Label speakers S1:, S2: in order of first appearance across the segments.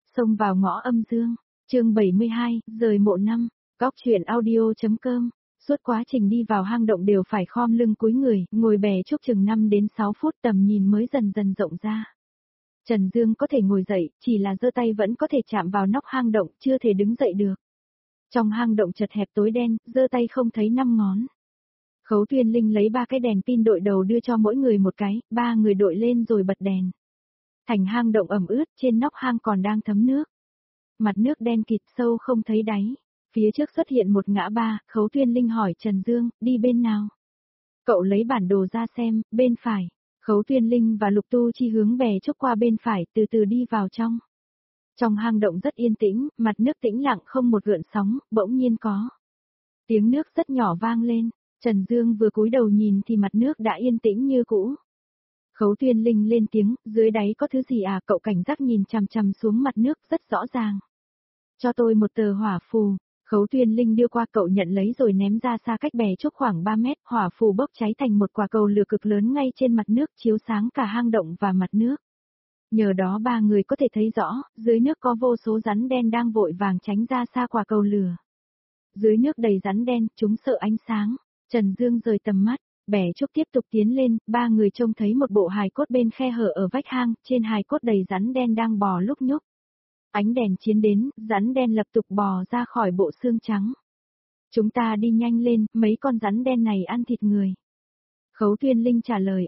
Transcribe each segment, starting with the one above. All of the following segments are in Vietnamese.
S1: Xông vào ngõ âm dương, chương 72, rời mộ năm, góc truyện audio.com. Suốt quá trình đi vào hang động đều phải khom lưng cúi người, ngồi bè chúc chừng 5 đến 6 phút tầm nhìn mới dần dần rộng ra. Trần Dương có thể ngồi dậy, chỉ là giơ tay vẫn có thể chạm vào nóc hang động, chưa thể đứng dậy được. Trong hang động chật hẹp tối đen, giơ tay không thấy 5 ngón. Khấu Tuyên Linh lấy 3 cái đèn pin đội đầu đưa cho mỗi người một cái, 3 người đội lên rồi bật đèn. Thành hang động ẩm ướt, trên nóc hang còn đang thấm nước. Mặt nước đen kịt sâu không thấy đáy. Phía trước xuất hiện một ngã ba, Khấu Tuyên Linh hỏi Trần Dương, đi bên nào? Cậu lấy bản đồ ra xem, bên phải. Khấu Tuyên Linh và Lục Tu Chi hướng bè chúc qua bên phải, từ từ đi vào trong. Trong hang động rất yên tĩnh, mặt nước tĩnh lặng không một gợn sóng, bỗng nhiên có. Tiếng nước rất nhỏ vang lên, Trần Dương vừa cúi đầu nhìn thì mặt nước đã yên tĩnh như cũ. Khấu Tuyên Linh lên tiếng, dưới đáy có thứ gì à? Cậu cảnh giác nhìn chằm chằm xuống mặt nước rất rõ ràng. Cho tôi một tờ hỏa phù. Khấu Tuyên Linh đưa qua, cậu nhận lấy rồi ném ra xa cách bè chúc khoảng 3 mét, hỏa phù bốc cháy thành một quả cầu lửa cực lớn ngay trên mặt nước, chiếu sáng cả hang động và mặt nước. Nhờ đó 3 người có thể thấy rõ, dưới nước có vô số rắn đen đang vội vàng tránh ra xa quả cầu lửa. Dưới nước đầy rắn đen, chúng sợ ánh sáng. Trần Dương rời tầm mắt, bè chúc tiếp tục tiến lên, 3 người trông thấy một bộ hài cốt bên khe hở ở vách hang, trên hài cốt đầy rắn đen đang bò lúc nhúc. Ánh đèn chiến đến, rắn đen lập tục bò ra khỏi bộ xương trắng. Chúng ta đi nhanh lên, mấy con rắn đen này ăn thịt người. Khấu Tuyên Linh trả lời,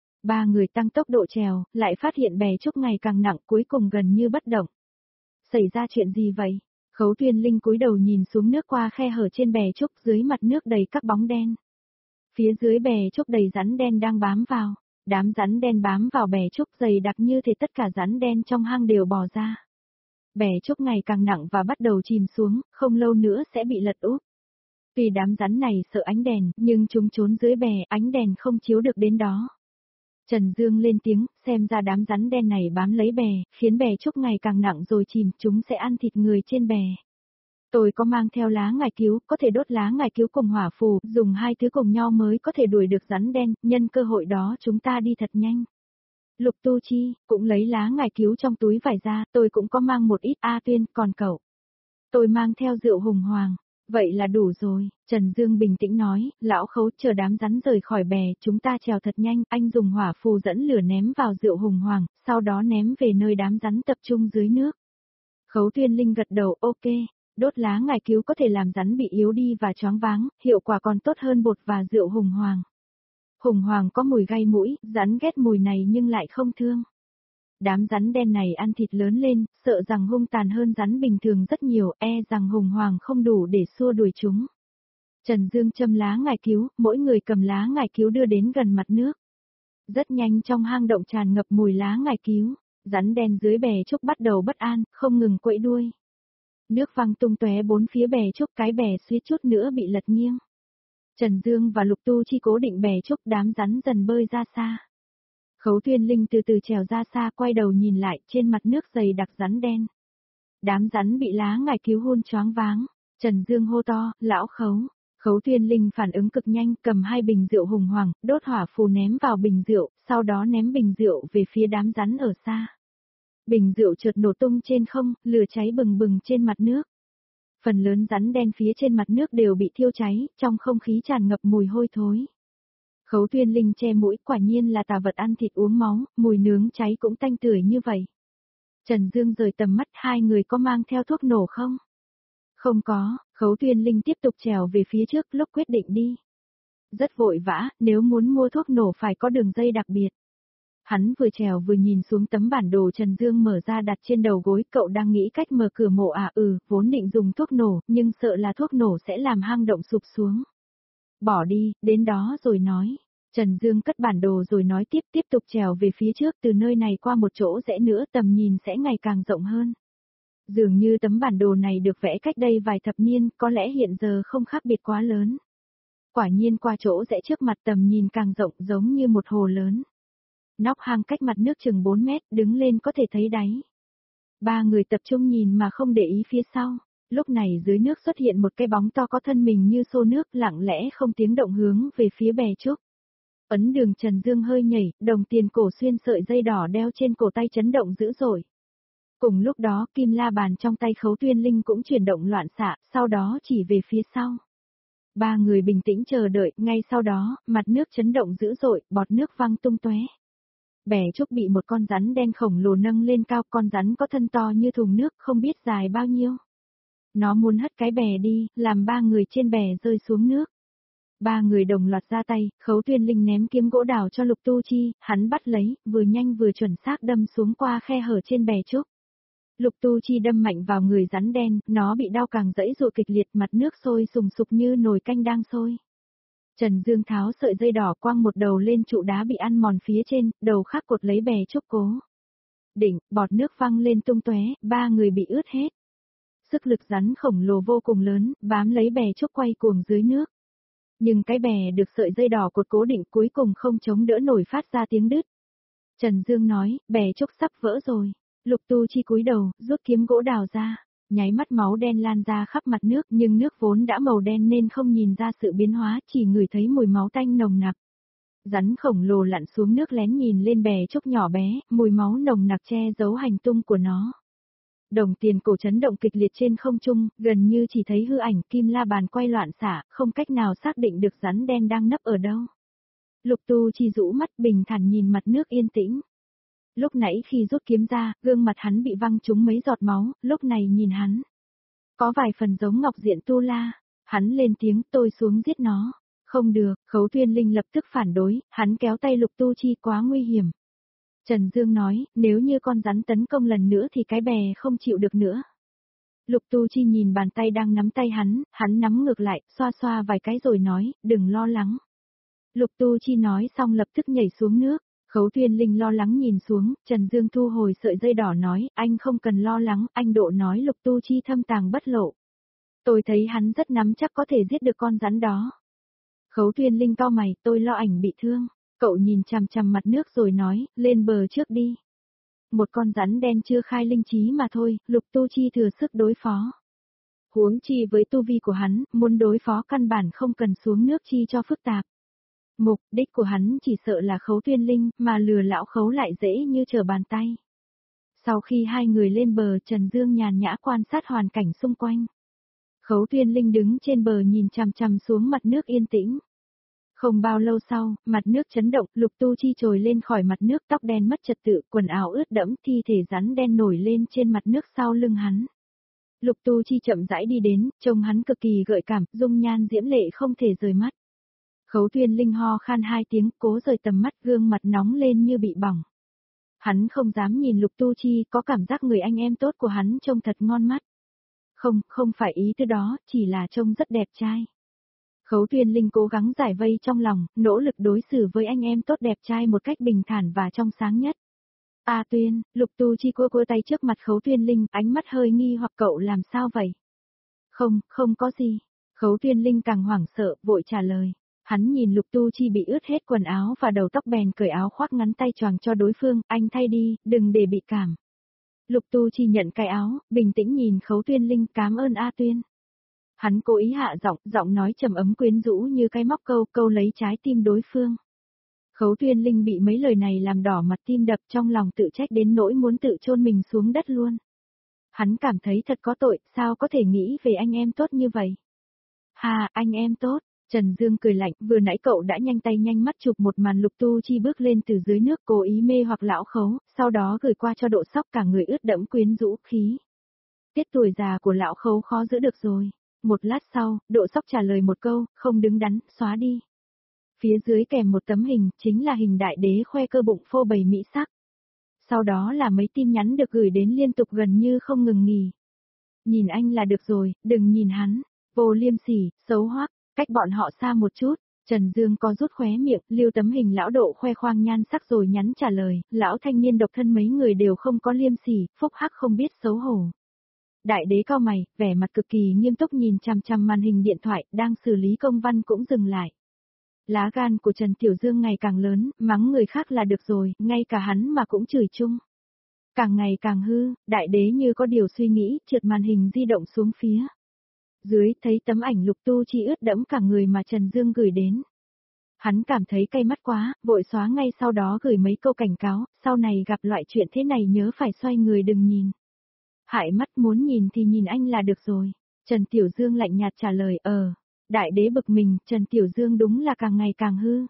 S1: 3 người tăng tốc độ trèo, lại phát hiện bè chúc ngày càng nặng, cuối cùng gần như bất động. Xảy ra chuyện gì vậy? Khấu Tuyên Linh cúi đầu nhìn xuống nước qua khe hở trên bè chúc, dưới mặt nước đầy các bóng đen. Phía dưới bè chúc đầy rắn đen đang bám vào. Đám rắn đen bám vào bè chúc dày đặc như thể tất cả rắn đen trong hang đều bò ra. Bè chúc ngày càng nặng và bắt đầu chìm xuống, không lâu nữa sẽ bị lật úp. Tuy đám rắn này sợ ánh đèn, nhưng chúng trốn dưới bè, ánh đèn không chiếu được đến đó. Trần Dương lên tiếng, xem ra đám rắn đen này bám lấy bè, khiến bè chúc ngày càng nặng rồi chìm, chúng sẽ ăn thịt người trên bè. Tôi có mang theo lá ngải cứu, có thể đốt lá ngải cứu cùng hỏa phù, dùng hai thứ cùng nhau mới có thể đuổi được rắn đen, nhân cơ hội đó chúng ta đi thật nhanh. Lục Tu Chi, cũng lấy lá ngải cứu trong túi vải ra, tôi cũng có mang một ít. A Tuyên, còn cậu? Tôi mang theo rượu hùng hoàng. Vậy là đủ rồi, Trần Dương bình tĩnh nói, lão Khấu, chờ đám rắn rời khỏi bè, chúng ta trèo thật nhanh, anh dùng hỏa phù dẫn lửa ném vào rượu hùng hoàng, sau đó ném về nơi đám rắn tập trung dưới nước. Khấu Tuyên Linh gật đầu, ok, đốt lá ngải cứu có thể làm rắn bị yếu đi và choáng váng, hiệu quả còn tốt hơn bột và rượu hùng hoàng. Hùng hoàng có mùi gai mũi, rắn ghét mùi này nhưng lại không thương. Đám rắn đen này ăn thịt lớn lên, sợ rằng hung tàn hơn rắn bình thường rất nhiều, rằng hùng hoàng không đủ để xua đuổi chúng. Trần Dương châm lá ngải cứu, mỗi người cầm lá ngải cứu đưa đến gần mặt nước. Rất nhanh trong hang động tràn ngập mùi lá ngải cứu, rắn đen dưới bè chúc bắt đầu bất an, không ngừng quậy đuôi. Nước văng tung tóe bốn phía bè chúc, cái bè suýt chút nữa bị lật nghiêng. Trần Dương và Lục Tu Chi cố định bè chúc, đám rắn dần bơi ra xa. Khấu Tuyên Linh từ từ trèo ra xa, quay đầu nhìn lại, trên mặt nước dày đặc rắn đen. Đám rắn bị lá ngải cứu hôn choáng váng. Trần Dương hô to, lão Khấu. Khấu Tuyên Linh phản ứng cực nhanh, cầm 2 bình rượu hùng hoàng, đốt hỏa phù ném vào bình rượu, sau đó ném bình rượu về phía đám rắn ở xa. Bình rượu chợt nổ tung trên không, lửa cháy bừng bừng trên mặt nước. Phần lớn rắn đen phía trên mặt nước đều bị thiêu cháy, trong không khí tràn ngập mùi hôi thối. Khấu Tuyên Linh che mũi, quả nhiên là tà vật ăn thịt uống máu, mùi nướng cháy cũng tanh tưởi như vậy. Trần Dương rời tầm mắt, 2 người có mang theo thuốc nổ không? Không có, Khấu Tuyên Linh tiếp tục trèo về phía trước, lúc quyết định đi. Rất vội vã, nếu muốn mua thuốc nổ phải có đường dây đặc biệt. Hắn vừa trèo vừa nhìn xuống tấm bản đồ Trần Dương mở ra đặt trên đầu gối, cậu đang nghĩ cách mở cửa mộ à? Vốn định dùng thuốc nổ, nhưng sợ là thuốc nổ sẽ làm hang động sụp xuống. Bỏ đi, đến đó rồi nói. Trần Dương cất bản đồ rồi nói tiếp tục trèo về phía trước, từ nơi này qua một chỗ rẽ nữa tầm nhìn sẽ ngày càng rộng hơn. Dường như tấm bản đồ này được vẽ cách đây vài thập niên, có lẽ hiện giờ không khác biệt quá lớn. Quả nhiên qua chỗ rẽ trước mặt tầm nhìn càng rộng, giống như một hồ lớn. Nóc hang cách mặt nước chừng 4 mét, đứng lên có thể thấy đáy. 3 người tập trung nhìn mà không để ý phía sau. Lúc này dưới nước xuất hiện một cái bóng to có thân mình như xô nước, lặng lẽ không tiếng động hướng về phía bè trúc. Ấn Đường Trần Dương hơi nhảy, đồng tiền cổ xuyên sợi dây đỏ đeo trên cổ tay chấn động dữ dội. Cùng lúc đó kim la bàn trong tay Khấu Tuyên Linh cũng chuyển động loạn xạ, sau đó chỉ về phía sau. Ba người bình tĩnh chờ đợi, ngay sau đó, mặt nước chấn động dữ dội, bọt nước văng tung tóe. Bè trúc bị một con rắn đen khổng lồ nâng lên cao, con rắn có thân to như thùng nước, không biết dài bao nhiêu. Nó muốn hất cái bè đi, làm ba người trên bè rơi xuống nước. Ba người đồng loạt ra tay, Khấu Tuyên Linh ném kiếm gỗ đào cho Lục Tu Chi, hắn bắt lấy, vừa nhanh vừa chuẩn xác đâm xuống qua khe hở trên bè trúc. Lục Tu Chi đâm mạnh vào người rắn đen, nó bị đau càng dãy dụa kịch liệt, mặt nước sôi sùng sục như nồi canh đang sôi. Trần Dương tháo sợi dây đỏ quăng một đầu lên trụ đá bị ăn mòn phía trên, đầu khác cột lấy bè trúc cố. Đỉnh, bọt nước văng lên tung tóe, ba người bị ướt hết. Sức lực rắn khổng lồ vô cùng lớn, bám lấy bè trúc quay cuồng dưới nước. Nhưng cái bè được sợi dây đỏ cột cố định cuối cùng không chống đỡ nổi, phát ra tiếng đứt. Trần Dương nói, bè trúc sắp vỡ rồi. Lục Tu Chi cúi đầu, rút kiếm gỗ đào ra. Nháy mắt máu đen lan ra khắp mặt nước, nhưng nước vốn đã màu đen nên không nhìn ra sự biến hóa, chỉ ngửi thấy mùi máu tanh nồng nặc. Rắn khổng lồ lặn xuống nước lén nhìn lên bè trúc nhỏ bé, mùi máu nồng nặc che giấu hành tung của nó. Đồng tiền cổ chấn động kịch liệt trên không trung, gần như chỉ thấy hư ảnh kim la bàn quay loạn xạ, không cách nào xác định được rắn đen đang nấp ở đâu. Lục Tu Chi rũ mắt bình thản nhìn mặt nước yên tĩnh. Lúc nãy khi rút kiếm ra, gương mặt hắn bị văng trúng mấy giọt máu, lúc này nhìn hắn. Có vài phần giống Ngọc Diện Tu La. Hắn lên tiếng, tôi xuống giết nó. Không được, Khấu Tuyên Linh lập tức phản đối, hắn kéo tay Lục Tu Chi, quá nguy hiểm. Trần Dương nói, nếu như con rắn tấn công lần nữa thì cái bè không chịu được nữa. Lục Tu Chi nhìn bàn tay đang nắm tay hắn nắm ngược lại, xoa xoa vài cái rồi nói, đừng lo lắng. Lục Tu Chi nói xong lập tức nhảy xuống nước. Khấu Tuyên Linh lo lắng nhìn xuống, Trần Dương thu hồi sợi dây đỏ nói, anh không cần lo lắng, anh Độ nói Lục Tu Chi thâm tàng bất lộ. Tôi thấy hắn rất nắm chắc có thể giết được con rắn đó. Khấu Tuyên Linh cau mày, tôi lo ảnh bị thương. Cậu nhìn chằm chằm mặt nước rồi nói, lên bờ trước đi. Một con rắn đen chưa khai linh trí mà thôi, Lục Tu Chi thừa sức đối phó. Huống chi với tu vi của hắn, muốn đối phó căn bản không cần xuống nước chi cho phức tạp. Mục đích của hắn chỉ sợ là Khấu Tuyên Linh, mà lừa lão Khấu lại dễ như trở bàn tay. Sau khi hai người lên bờ, Trần Dương nhàn nhã quan sát hoàn cảnh xung quanh. Khấu Tuyên Linh đứng trên bờ nhìn chằm chằm xuống mặt nước yên tĩnh. Không bao lâu sau, mặt nước chấn động, Lục Tu Chi trồi lên khỏi mặt nước, tóc đen mất trật tự, quần áo ướt đẫm, thi thể rắn đen nổi lên trên mặt nước sau lưng hắn. Lục Tu Chi chậm rãi đi đến, trông hắn cực kỳ gợi cảm, dung nhan diễm lệ không thể rời mắt. Khấu Tuyên Linh ho khan hai tiếng, cố rời tầm mắt, gương mặt nóng lên như bị bỏng. Hắn không dám nhìn Lục Tu Chi, có cảm giác người anh em tốt của hắn trông thật ngon mắt. Không phải ý tư đó, chỉ là trông rất đẹp trai. Khấu Tuyên Linh cố gắng giải vây trong lòng, nỗ lực đối xử với anh em tốt đẹp trai một cách bình thản và trong sáng nhất. A Tuyên, Lục Tu Chi cua tay trước mặt Khấu Tuyên Linh, ánh mắt hơi nghi hoặc, cậu làm sao vậy? Không có gì. Khấu Tuyên Linh càng hoảng sợ, vội trả lời. Hắn nhìn Lục Tu Chi bị ướt hết quần áo và đầu tóc bèn cởi áo khoác ngắn tay choàng cho đối phương, anh thay đi, đừng để bị cảm. Lục Tu Chi nhận cái áo, bình tĩnh nhìn Khấu Tuyên Linh, cảm ơn A Tuyên. Hắn cố ý hạ giọng nói trầm ấm quyến rũ như cái móc câu lấy trái tim đối phương. Khấu Tuyên Linh bị mấy lời này làm đỏ mặt, tim đập, trong lòng tự trách đến nỗi muốn tự chôn mình xuống đất luôn. Hắn cảm thấy thật có tội, sao có thể nghĩ về anh em tốt như vậy? Hà, anh em tốt. Trần Dương cười lạnh, vừa nãy cậu đã nhanh tay nhanh mắt chụp một màn Lục Tu Chi bước lên từ dưới nước, cố ý mê hoặc lão Khấu, sau đó gửi qua cho Độ Sóc, cả người ướt đẫm quyến rũ khí. Tiết tuổi già của lão Khấu khó giữ được rồi. Một lát sau, Độ Sóc trả lời một câu, không đứng đắn, xóa đi. Phía dưới kèm một tấm hình, chính là hình đại đế khoe cơ bụng phô bày mỹ sắc. Sau đó là mấy tin nhắn được gửi đến liên tục gần như không ngừng nghỉ. Nhìn anh là được rồi, đừng nhìn hắn. Vô liêm sỉ, xấu hoắc, cách bọn họ xa một chút. Trần Dương có rút khóe miệng, lưu tấm hình lão Độ khoe khoang nhan sắc rồi nhắn trả lời, lão thanh niên độc thân mấy người đều không có liêm sỉ, phúc hắc không biết xấu hổ. Đại đế cau mày, vẻ mặt cực kỳ nghiêm túc nhìn chằm chằm màn hình điện thoại, đang xử lý công văn cũng dừng lại. Lá gan của Trần Tiểu Dương ngày càng lớn, mắng người khác là được rồi, ngay cả hắn mà cũng chửi chung. Càng ngày càng hư, đại đế như có điều suy nghĩ, trượt màn hình di động xuống phía dưới, thấy tấm ảnh Lục Tu Chi ướt đẫm cả người mà Trần Dương gửi đến. Hắn cảm thấy cay mắt quá, vội xóa ngay sau đó gửi mấy câu cảnh cáo, sau này gặp loại chuyện thế này nhớ phải xoay người đừng nhìn. Hại mắt muốn nhìn thì nhìn anh là được rồi. Trần Tiểu Dương lạnh nhạt trả lời Đại đế bực mình, Trần Tiểu Dương đúng là càng ngày càng hư.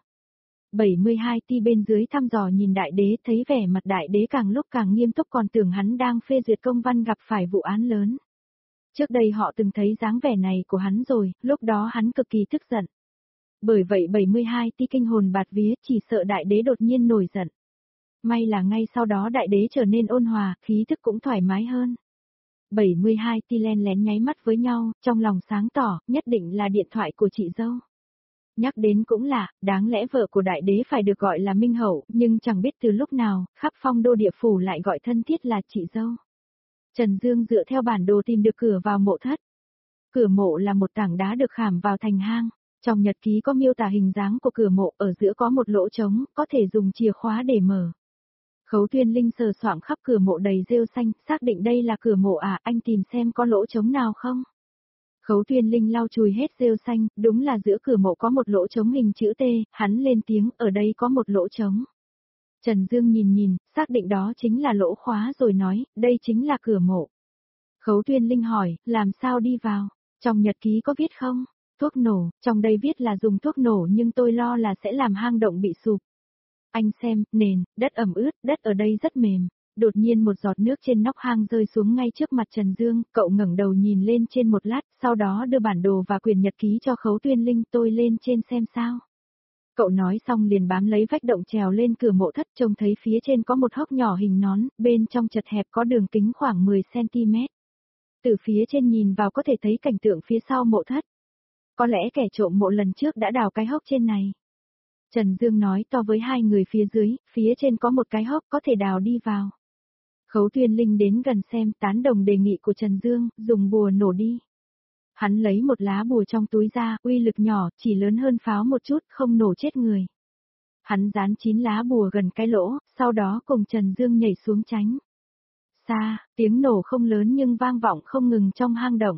S1: 72 ti bên dưới thăm dò nhìn đại đế, thấy vẻ mặt đại đế càng lúc càng nghiêm túc, còn tưởng hắn đang phê duyệt công văn gặp phải vụ án lớn. Trước đây họ từng thấy dáng vẻ này của hắn rồi, lúc đó hắn cực kỳ tức giận. Bởi vậy 72 ti kinh hồn bạt vía, chỉ sợ đại đế đột nhiên nổi giận. May là ngay sau đó đại đế trở nên ôn hòa, khí thức cũng thoải mái hơn. 72 ti len lén nháy mắt với nhau, trong lòng sáng tỏ, nhất định là điện thoại của chị dâu. Nhắc đến cũng lạ, đáng lẽ vợ của đại đế phải được gọi là Minh Hậu, nhưng chẳng biết từ lúc nào, khắp phong đô địa phủ lại gọi thân thiết là chị dâu. Trần Dương dựa theo bản đồ tìm được cửa vào mộ thất. Cửa mộ là một tảng đá được khảm vào thành hang. Trong nhật ký có miêu tả hình dáng của cửa mộ, ở giữa có một lỗ trống, có thể dùng chìa khóa để mở. Khấu Tuyên Linh sờ soạng khắp cửa mộ đầy rêu xanh, xác định đây là cửa mộ à, anh tìm xem có lỗ trống nào không. Khấu Tuyên Linh lau chùi hết rêu xanh, đúng là giữa cửa mộ có một lỗ trống hình chữ T, hắn lên tiếng, ở đây có một lỗ trống. Trần Dương nhìn, xác định đó chính là lỗ khóa rồi nói, đây chính là cửa mộ. Khấu Tuyên Linh hỏi, làm sao đi vào? Trong nhật ký có viết không? Thuốc nổ, trong đây viết là dùng thuốc nổ nhưng tôi lo là sẽ làm hang động bị sụp. Anh xem, nền, đất ẩm ướt, đất ở đây rất mềm. Đột nhiên một giọt nước trên nóc hang rơi xuống ngay trước mặt Trần Dương, cậu ngẩng đầu nhìn lên trên một lát, sau đó đưa bản đồ và quyển nhật ký cho Khấu Tuyên Linh, tôi lên trên xem sao. Cậu nói xong liền bám lấy vách động trèo lên cửa mộ thất, trông thấy phía trên có một hốc nhỏ hình nón, bên trong chật hẹp có đường kính khoảng 10cm. Từ phía trên nhìn vào có thể thấy cảnh tượng phía sau mộ thất. Có lẽ kẻ trộm mộ lần trước đã đào cái hốc trên này. Trần Dương nói to với hai người phía trên có một cái hốc có thể đào đi vào. Khấu Tuyên Linh đến gần xem, tán đồng đề nghị của Trần Dương, dùng bùa nổ đi. Hắn lấy một lá bùa trong túi ra, uy lực nhỏ, chỉ lớn hơn pháo một chút, không nổ chết người. Hắn dán 9 lá bùa gần cái lỗ, sau đó cùng Trần Dương nhảy xuống tránh. Xa, tiếng nổ không lớn nhưng vang vọng không ngừng trong hang động.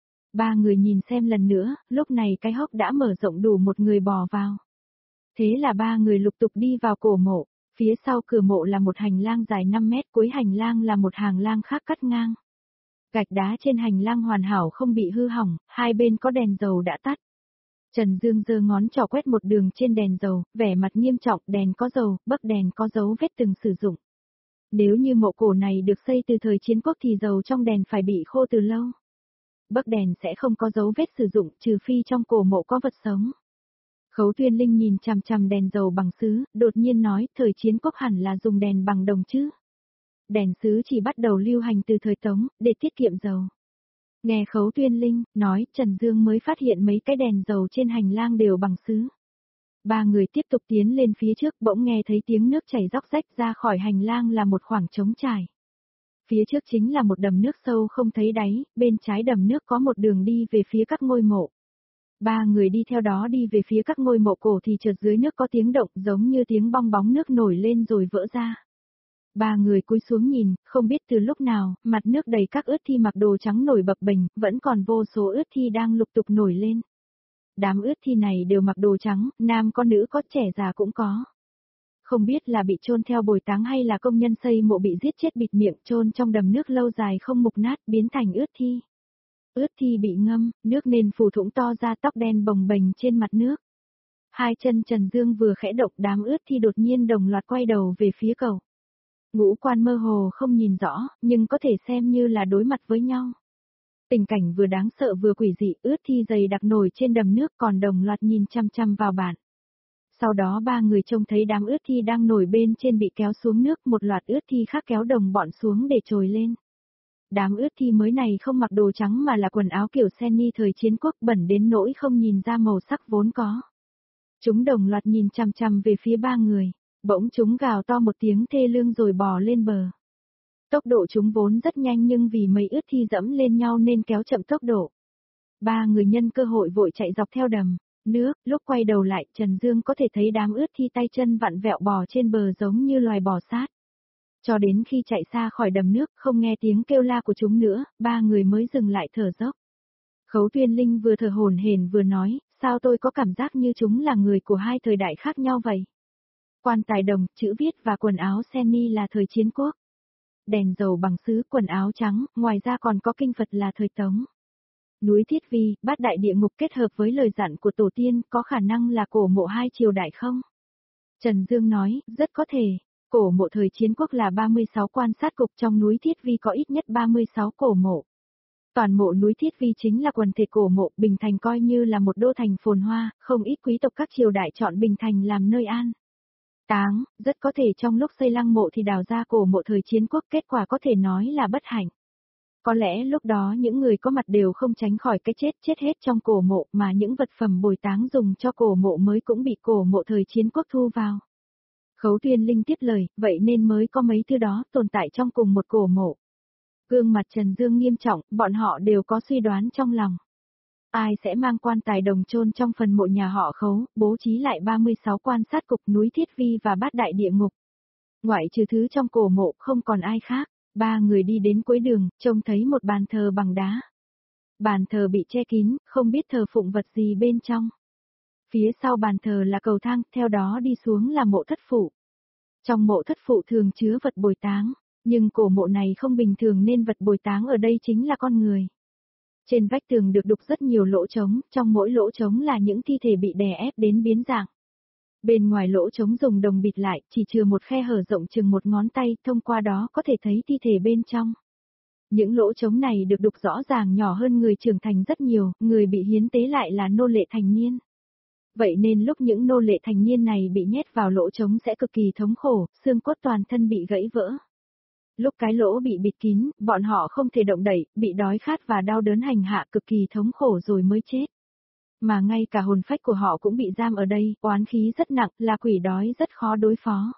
S1: Ba người nhìn xem lần nữa, lúc này cái hốc đã mở rộng đủ một người bò vào. Thế là ba người lục tục đi vào cổ mộ, phía sau cửa mộ là một hành lang dài 5 mét, cuối hành lang là một hàng lang khác cắt ngang. Gạch đá trên hành lang hoàn hảo không bị hư hỏng, hai bên có đèn dầu đã tắt. Trần Dương giơ ngón trỏ quét một đường trên đèn dầu, vẻ mặt nghiêm trọng, đèn có dầu, bấc đèn có dấu vết từng sử dụng. Nếu như mộ cổ này được xây từ thời chiến quốc thì dầu trong đèn phải bị khô từ lâu. Bấc đèn sẽ không có dấu vết sử dụng, trừ phi trong cổ mộ có vật sống. Khấu Tuyên Linh nhìn chằm chằm đèn dầu bằng sứ, đột nhiên nói, thời chiến quốc hẳn là dùng đèn bằng đồng chứ. Đèn sứ chỉ bắt đầu lưu hành từ thời Tống, để tiết kiệm dầu. Nghe Khấu Tuyên Linh nói, Trần Dương mới phát hiện mấy cái đèn dầu trên hành lang đều bằng sứ. Ba người tiếp tục tiến lên phía trước, bỗng nghe thấy tiếng nước chảy róc rách, ra khỏi hành lang là một khoảng trống trải. Phía trước chính là một đầm nước sâu không thấy đáy, bên trái đầm nước có một đường đi về phía các ngôi mộ. Ba người đi theo đó đi về phía các ngôi mộ cổ thì chợt dưới nước có tiếng động giống như tiếng bong bóng nước nổi lên rồi vỡ ra. Ba người cúi xuống nhìn, không biết từ lúc nào, mặt nước đầy các ướt thi mặc đồ trắng nổi bập bềnh, vẫn còn vô số ướt thi đang lục tục nổi lên. Đám ướt thi này đều mặc đồ trắng, nam có nữ có trẻ già cũng có. Không biết là bị chôn theo bồi táng hay là công nhân xây mộ bị giết chết bịt miệng chôn trong đầm nước lâu dài không mục nát biến thành ướt thi. Ướt thi bị ngâm, nước nên phù thủng to ra tóc đen bồng bềnh trên mặt nước. Hai chân Trần Dương vừa khẽ động đám ướt thi đột nhiên đồng loạt quay đầu về phía cậu. Ngũ quan mơ hồ không nhìn rõ, nhưng có thể xem như là đối mặt với nhau. Tình cảnh vừa đáng sợ vừa quỷ dị, ướt thi dày đặc nổi trên đầm nước còn đồng loạt nhìn chăm chăm vào bạn. Sau đó ba người trông thấy đám ướt thi đang nổi bên trên bị kéo xuống nước, một loạt ướt thi khác kéo đồng bọn xuống để trồi lên. Đám ướt thi mới này không mặc đồ trắng mà là quần áo kiểu Senni thời chiến quốc bẩn đến nỗi không nhìn ra màu sắc vốn có. Chúng đồng loạt nhìn chằm chằm về phía ba người, bỗng chúng gào to một tiếng thê lương rồi bò lên bờ. Tốc độ chúng vốn rất nhanh nhưng vì mấy ướt thi dẫm lên nhau nên kéo chậm tốc độ. Ba người nhân cơ hội vội chạy dọc theo đầm nước, lúc quay đầu lại Trần Dương có thể thấy đám ướt thi tay chân vặn vẹo bò trên bờ giống như loài bò sát. Cho đến khi chạy xa khỏi đầm nước không nghe tiếng kêu la của chúng nữa, ba người mới dừng lại thở dốc. Khấu Tuyên Linh vừa thở hổn hển vừa nói, sao tôi có cảm giác như chúng là người của hai thời đại khác nhau vậy? Quan tài đồng, chữ viết và quần áo Senni là thời chiến quốc. đèn dầu bằng sứ, quần áo trắng, ngoài ra còn có kinh Phật là thời Tống. Núi Thiết Vi, bát đại địa ngục kết hợp với lời dặn của tổ tiên, có khả năng là cổ mộ hai triều đại không? Trần Dương nói, rất có thể. Cổ mộ thời chiến quốc là 36 quan sát cục, trong núi Thiết Vi có ít nhất 36 cổ mộ. Toàn bộ núi Thiết Vi chính là quần thể cổ mộ, Bình Thành coi như là một đô thành phồn hoa, không ít quý tộc các triều đại chọn Bình Thành làm nơi an táng, rất có thể trong lúc xây lăng mộ thì đào ra cổ mộ thời chiến quốc, kết quả có thể nói là bất hạnh. Có lẽ lúc đó những người có mặt đều không tránh khỏi cái chết hết trong cổ mộ, mà những vật phẩm bồi táng dùng cho cổ mộ mới cũng bị cổ mộ thời chiến quốc thu vào. Khấu Tuyên Linh tiếp lời, vậy nên mới có mấy thứ đó tồn tại trong cùng một cổ mộ. Gương mặt Trần Dương nghiêm trọng, bọn họ đều có suy đoán trong lòng. Ai sẽ mang quan tài đồng chôn trong phần mộ nhà họ Khấu, bố trí lại 36 quan sát cục, núi Thiết Vi và bát đại địa ngục. Ngoại trừ thứ trong cổ mộ không còn ai khác. Ba người đi đến cuối đường, trông thấy một bàn thờ bằng đá. Bàn thờ bị che kín, không biết thờ phụng vật gì bên trong. Phía sau bàn thờ là cầu thang, theo đó đi xuống là mộ thất phụ. Trong mộ thất phụ thường chứa vật bồi táng, nhưng cổ mộ này không bình thường nên vật bồi táng ở đây chính là con người. Trên vách tường được đục rất nhiều lỗ trống, trong mỗi lỗ trống là những thi thể bị đè ép đến biến dạng. Bên ngoài lỗ trống dùng đồng bịt lại, chỉ chừa một khe hở rộng chừng một ngón tay, thông qua đó có thể thấy thi thể bên trong. Những lỗ trống này được đục rõ ràng nhỏ hơn người trưởng thành rất nhiều, người bị hiến tế lại là nô lệ thành niên. Vậy nên lúc những nô lệ thành niên này bị nhét vào lỗ trống sẽ cực kỳ thống khổ, xương cốt toàn thân bị gãy vỡ. Lúc cái lỗ bị bịt kín, bọn họ không thể động đậy, bị đói khát và đau đớn hành hạ cực kỳ thống khổ rồi mới chết. Mà ngay cả hồn phách của họ cũng bị giam ở đây, oán khí rất nặng, là quỷ đói rất khó đối phó.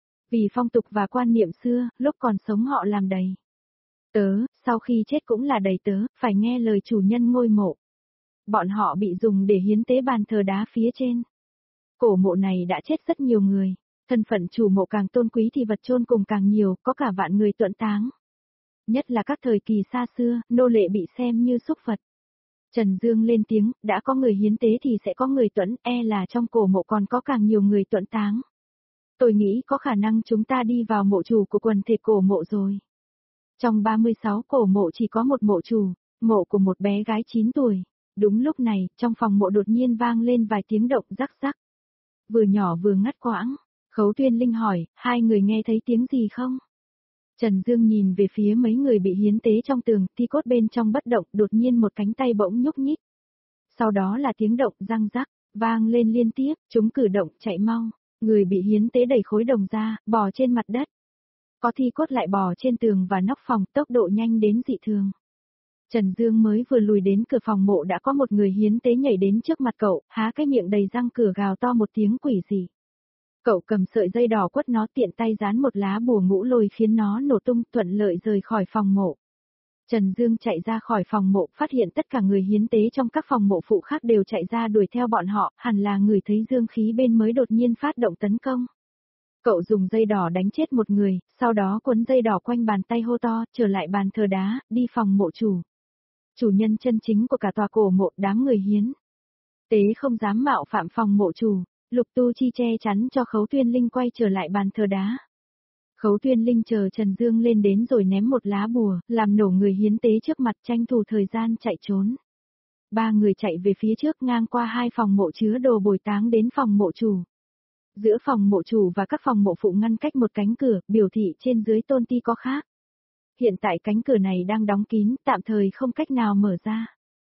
S1: Vì phong tục và quan niệm xưa, lúc còn sống họ làm đầy tớ, sau khi chết cũng là đầy tớ, phải nghe lời chủ nhân ngôi mộ. Bọn họ bị dùng để hiến tế bàn thờ đá phía trên. Cổ mộ này đã chết rất nhiều người, thân phận chủ mộ càng tôn quý thì vật chôn cùng càng nhiều, có cả vạn người tuẫn táng. Nhất là các thời kỳ xa xưa, nô lệ bị xem như súc vật. Trần Dương lên tiếng, đã có người hiến tế thì sẽ có người tuẫn, là trong cổ mộ còn có càng nhiều người tuẫn táng. Tôi nghĩ có khả năng chúng ta đi vào mộ chủ của quần thể cổ mộ rồi. Trong 36 cổ mộ chỉ có một mộ chủ, mộ của một bé gái 9 tuổi. Đúng lúc này, trong phòng mộ đột nhiên vang lên vài tiếng động rắc rắc. Vừa nhỏ vừa ngắt quãng. Khấu Tuyên Linh hỏi, hai người nghe thấy tiếng gì không? Trần Dương nhìn về phía mấy người bị hiến tế trong tường, thi cốt bên trong bất động, đột nhiên một cánh tay bỗng nhúc nhích. Sau đó là tiếng động răng rắc, vang lên liên tiếp, chúng cử động chạy mau. Người bị hiến tế đẩy khối đồng ra, bò trên mặt đất. Có thi cốt lại bò trên tường và nóc phòng, tốc độ nhanh đến dị thường. Trần Dương mới vừa lùi đến cửa phòng mộ đã có một người hiến tế nhảy đến trước mặt cậu, há cái miệng đầy răng cửa gào to một tiếng quỷ dị. Cậu cầm sợi dây đỏ quất nó, tiện tay dán một lá bùa ngũ lôi khiến nó nổ tung, thuận lợi rời khỏi phòng mộ. Trần Dương chạy ra khỏi phòng mộ, phát hiện tất cả người hiến tế trong các phòng mộ phụ khác đều chạy ra đuổi theo bọn họ, hẳn là người thấy dương khí bên mới đột nhiên phát động tấn công. Cậu dùng dây đỏ đánh chết một người, sau đó quấn dây đỏ quanh bàn tay hô to, trở lại bàn thờ đá, đi phòng mộ chủ. Chủ nhân chân chính của cả tòa cổ mộ, đám người hiến tế không dám mạo phạm phòng mộ chủ. Lục Tu Chi che chắn cho Khấu Tuyên Linh quay trở lại bàn thờ đá. Khấu Tuyên Linh chờ Trần Dương lên đến rồi ném một lá bùa, làm nổ người hiến tế trước mặt, tranh thủ thời gian chạy trốn. Ba người chạy về phía trước ngang qua hai phòng mộ chứa đồ bồi táng đến phòng mộ chủ. Giữa phòng mộ chủ và các phòng mộ phụ ngăn cách một cánh cửa, biểu thị trên dưới tôn ti có khác. Hiện tại cánh cửa này đang đóng kín, tạm thời không cách nào mở ra.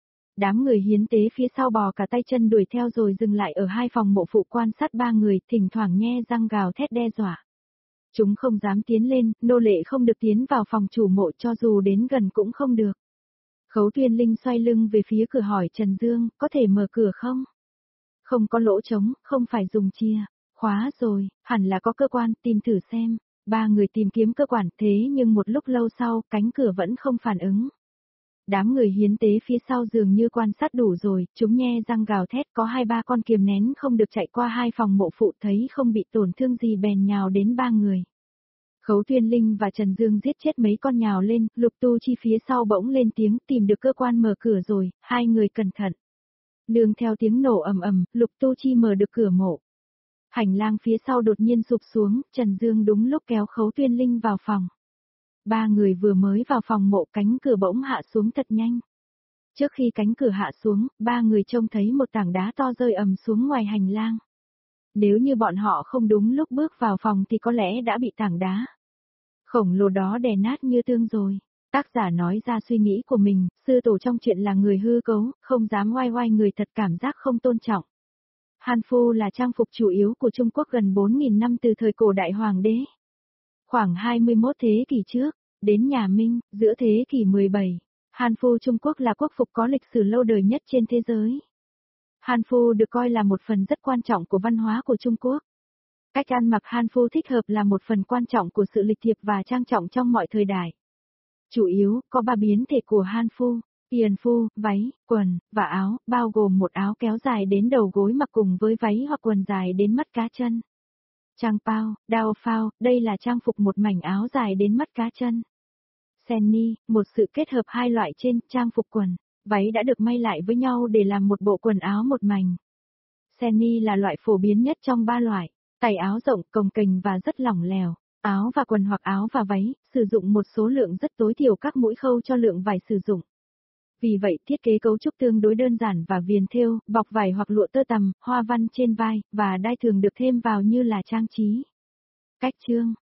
S1: Đám người hiến tế phía sau bò cả tay chân đuổi theo rồi dừng lại ở hai phòng mộ phụ quan sát ba người, thỉnh thoảng nhe răng gào thét đe dọa. Chúng không dám tiến lên, nô lệ không được tiến vào phòng chủ mộ, cho dù đến gần cũng không được. Khấu Tuyên Linh xoay lưng về phía cửa hỏi Trần Dương, có thể mở cửa không? Không có lỗ trống, không phải dùng chìa khóa rồi, hẳn là có cơ quan, tìm thử xem. Ba người tìm kiếm cơ quan, thế nhưng một lúc lâu sau, cánh cửa vẫn không phản ứng. Đám người hiến tế phía sau dường như quan sát đủ rồi, chúng nhe răng gào thét, có 2-3 con kiềm nén không được chạy qua hai phòng mộ phụ, thấy không bị tổn thương gì bèn nhào đến ba người. Khấu Tuyên Linh và Trần Dương giết chết mấy con nhào lên, Lục Tu Chi phía sau bỗng lên tiếng, tìm được cơ quan mở cửa rồi, hai người cẩn thận. Nương theo tiếng nổ ầm ầm, Lục Tu Chi mở được cửa mộ. Hành lang phía sau đột nhiên sụp xuống, Trần Dương đúng lúc kéo Khấu Tuyên Linh vào phòng. Ba người vừa mới vào phòng mộ cánh cửa bỗng hạ xuống thật nhanh. Trước khi cánh cửa hạ xuống, ba người trông thấy một tảng đá to rơi ầm xuống ngoài hành lang. Nếu như bọn họ không đúng lúc bước vào phòng thì có lẽ đã bị tảng đá khổng lồ đó đè nát như tương rồi. Tác giả nói ra suy nghĩ của mình, sư tổ trong chuyện là người hư cấu, không dám oai oai người thật, cảm giác không tôn trọng. Hanfu là trang phục chủ yếu của Trung Quốc gần 4.000 năm từ thời cổ đại hoàng đế. Khoảng 21 thế kỷ trước, đến nhà Minh, giữa thế kỷ 17, Hanfu Trung Quốc là quốc phục có lịch sử lâu đời nhất trên thế giới. Hanfu được coi là một phần rất quan trọng của văn hóa của Trung Quốc. Cách ăn mặc Hanfu thích hợp là một phần quan trọng của sự lịch thiệp và trang trọng trong mọi thời đại. Chủ yếu, có 3 biến thể của Hanfu: Tiền phu, váy, quần, và áo, bao gồm một áo kéo dài đến đầu gối mặc cùng với váy hoặc quần dài đến mắt cá chân. Trang pao, đao phao, đây là trang phục một mảnh áo dài đến mắt cá chân. Senni, một sự kết hợp hai loại trên, trang phục quần, váy đã được may lại với nhau để làm một bộ quần áo một mảnh. Senni là loại phổ biến nhất trong 3 loại, tay áo rộng, cồng kềnh và rất lỏng lẻo. Áo và quần hoặc áo và váy, sử dụng một số lượng rất tối thiểu các mũi khâu cho lượng vải sử dụng. Vì vậy thiết kế cấu trúc tương đối đơn giản và viền thêu, bọc vải hoặc lụa tơ tằm, hoa văn trên vai, và đai thường được thêm vào như là trang trí. Cách chương